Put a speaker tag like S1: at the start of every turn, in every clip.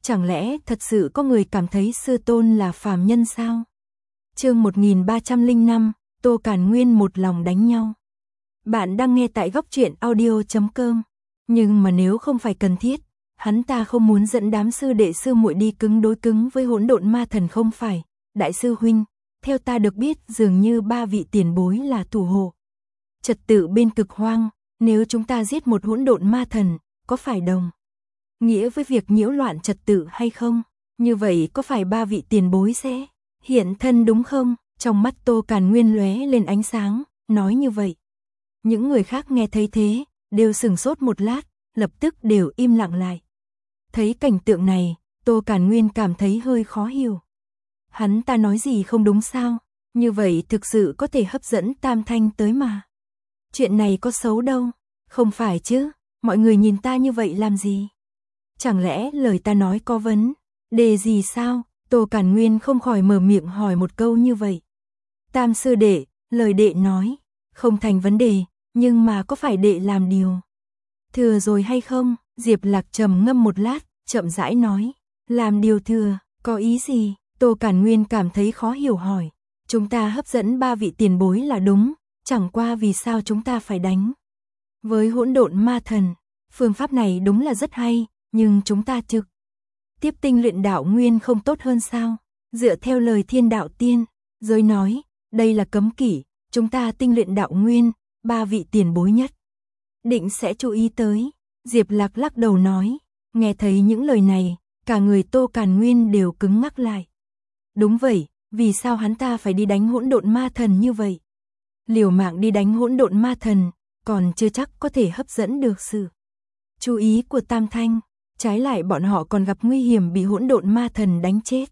S1: Chẳng lẽ thật sự có người cảm thấy sư tôn là phàm nhân sao? Chương 1305, Tô Càn Nguyên một lòng đánh nhau. Bạn đang nghe tại góc truyện audio.com. Nhưng mà nếu không phải cần thiết, hắn ta không muốn dẫn đám sư đệ sư muội đi cứng đối cứng với hỗn độn ma thần không phải. Đại sư huynh, theo ta được biết dường như 3 vị tiền bối là thủ hộ trật tự bên Cực Hoang, nếu chúng ta giết một hỗn độn ma thần, có phải đồng nghĩa với việc nhiễu loạn trật tự hay không? Như vậy có phải 3 vị tiền bối sẽ hiện thân đúng không? Trong mắt Tô Càn Nguyên lóe lên ánh sáng, nói như vậy. Những người khác nghe thấy thế, đều sửng sốt một lát, lập tức đều im lặng lại. Thấy cảnh tượng này, Tô Càn Nguyên cảm thấy hơi khó hiểu. Hắn ta nói gì không đúng sao? Như vậy thực sự có thể hấp dẫn Tam Thanh tới mà. Chuyện này có xấu đâu, không phải chứ, mọi người nhìn ta như vậy làm gì? Chẳng lẽ lời ta nói có vấn đề gì sao? Tô Càn Nguyên không khỏi mở miệng hỏi một câu như vậy. Tam sư đệ, lời đệ nói, không thành vấn đề, nhưng mà có phải đệ làm điều thừa rồi hay không? Diệp Lạc trầm ngâm một lát, chậm rãi nói, làm điều thừa, có ý gì? Tô Càn Nguyên cảm thấy khó hiểu hỏi. Chúng ta hấp dẫn 3 vị tiền bối là đúng, chẳng qua vì sao chúng ta phải đánh với hỗn độn ma thần? Phương pháp này đúng là rất hay, nhưng chúng ta trực tiếp tinh luyện đạo nguyên không tốt hơn sao? Dựa theo lời Thiên Đạo Tiên giới nói, đây là cấm kỵ, chúng ta tinh luyện đạo nguyên, 3 vị tiền bối nhất định sẽ chú ý tới. Diệp Lạc lắc đầu nói, nghe thấy những lời này, cả người Tô Càn Nguyên đều cứng ngắc lại. Đúng vậy, vì sao hắn ta phải đi đánh hỗn độn ma thần như vậy? Liều mạng đi đánh hỗn độn ma thần, còn chưa chắc có thể hấp dẫn được sự chú ý của Tam Thanh, trái lại bọn họ còn gặp nguy hiểm bị hỗn độn ma thần đánh chết.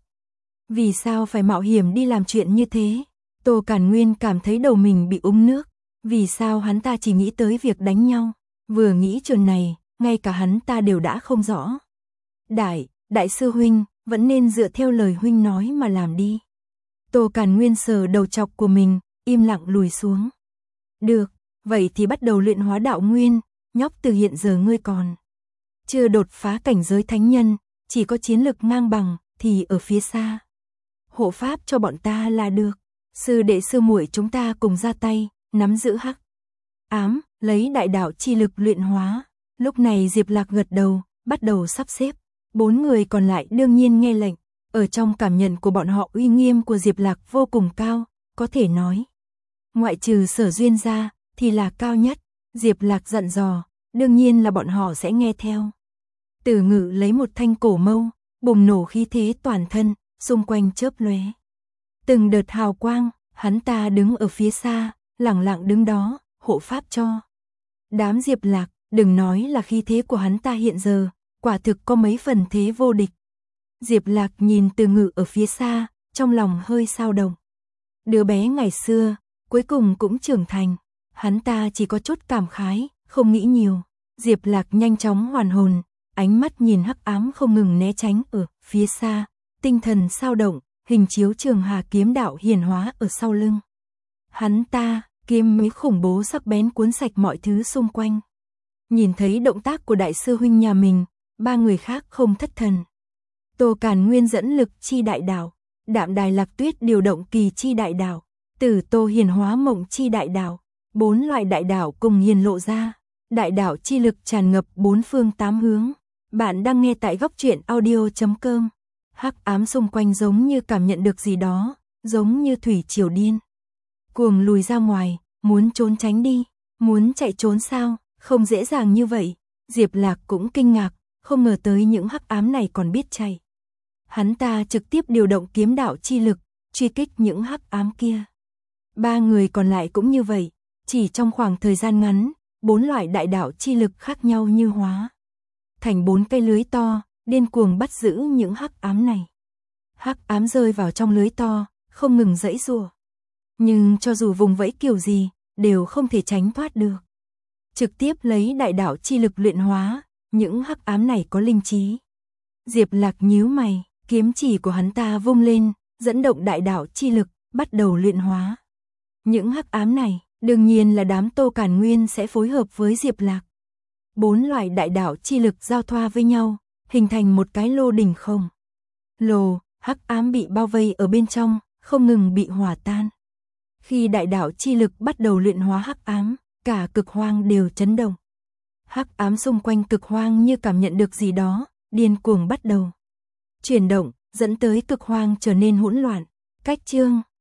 S1: Vì sao phải mạo hiểm đi làm chuyện như thế? Tô Càn Nguyên cảm thấy đầu mình bị úng nước, vì sao hắn ta chỉ nghĩ tới việc đánh nhau? Vừa nghĩ chuyện này, ngay cả hắn ta đều đã không rõ. Đại sư huynh, vẫn nên dựa theo lời huynh nói mà làm đi. Tô Càn Nguyên sờ đầu chọc của mình, im lặng lùi xuống. Được, vậy thì bắt đầu luyện hóa đạo nguyên, nhóc từ hiện giờ ngươi còn chưa đột phá cảnh giới thánh nhân, chỉ có chiến lực ngang bằng thì ở phía xa hộ pháp cho bọn ta là được. Sư đệ sư muội chúng ta cùng ra tay, nắm giữ hắc ám, lấy đại đạo chi lực luyện hóa. Lúc này Diệp Lạc gật đầu, bắt đầu sắp xếp. 4 người còn lại đương nhiên nghe lệnh. Ở trong cảm nhận của bọn họ uy nghiêm của Diệp Lạc vô cùng cao, có thể nói. Ngoại trừ Sở Duyên ra, thì là cao nhất. Diệp Lạc dặn dò, đương nhiên là bọn họ sẽ nghe theo. Tử Ngự lấy một thanh cổ mâu, bùng nổ khí thế toàn thân, xung quanh chớp lóe từng đợt hào quang, hắn ta đứng ở phía xa, lặng lặng đứng đó, hộ pháp cho đám Diệp Lạc. Đừng nói là khí thế của hắn ta hiện giờ, quả thực có mấy phần thế vô địch. Diệp Lạc nhìn Tử Ngự ở phía xa, trong lòng hơi dao động. Đứa bé ngày xưa, cuối cùng cũng trưởng thành. Hắn ta chỉ có chút cảm khái, không nghĩ nhiều. Diệp Lạc nhanh chóng hoàn hồn, ánh mắt nhìn hắc ám không ngừng né tránh ở phía xa, tinh thần dao động, hình chiếu Trường Hà kiếm đạo hiển hóa ở sau lưng. Hắn ta, kiếm mấy khủng bố sắc bén cuốn sạch mọi thứ xung quanh. Nhìn thấy động tác của đại sư huynh nhà mình, 3 người khác không thất thần. Tô Càn Nguyên dẫn lực chi đại đạo, Đạm Đài Lạc Tuyết điều động kỳ chi đại đạo, Tử Tô hiển hóa mộng chi đại đạo, 4 loại đại đạo cùng hiển lộ ra, đại đạo chi lực tràn ngập 4 phương 8 hướng. Bạn đang nghe tại góc truyện audio.com. Hắc ám xung quanh giống như cảm nhận được gì đó, giống như thủy triều điên cuồng lùi ra ngoài, muốn trốn tránh đi. Muốn chạy trốn sao? Không dễ dàng như vậy. Diệp Lạc cũng kinh ngạc, không ngờ tới những hắc ám này còn biết chạy. Hắn ta trực tiếp điều động kiếm đạo chi lực, truy kích những hắc ám kia. 3 người còn lại cũng như vậy, chỉ trong khoảng thời gian ngắn, 4 loại đại đạo chi lực khác nhau như hóa thành 4 cây lưới to, điên cuồng bắt giữ những hắc ám này. Hắc ám rơi vào trong lưới to, không ngừng giãy giụa. Nhưng cho dù vùng vẫy kiểu gì, đều không thể tránh thoát được. Trực tiếp lấy đại đạo chi lực luyện hóa, những hắc ám này có linh trí. Diệp Lạc nhíu mày, kiếm chỉ của hắn ta vung lên, dẫn động đại đạo chi lực, bắt đầu luyện hóa. Những hắc ám này, đương nhiên là đám Tô Càn Nguyên sẽ phối hợp với Diệp Lạc. 4 loại đại đạo chi lực giao thoa với nhau, hình thành một cái lô đỉnh khổng lồ, hắc ám bị bao vây ở bên trong, không ngừng bị hòa tan. Khi đại đạo chi lực bắt đầu luyện hóa hắc ám, cả cực hoang đều chấn động. Hắc ám xung quanh cực hoang như cảm nhận được gì đó, điên cuồng bắt đầu chuyển động, dẫn tới cực hoang trở nên hỗn loạn. Cách chương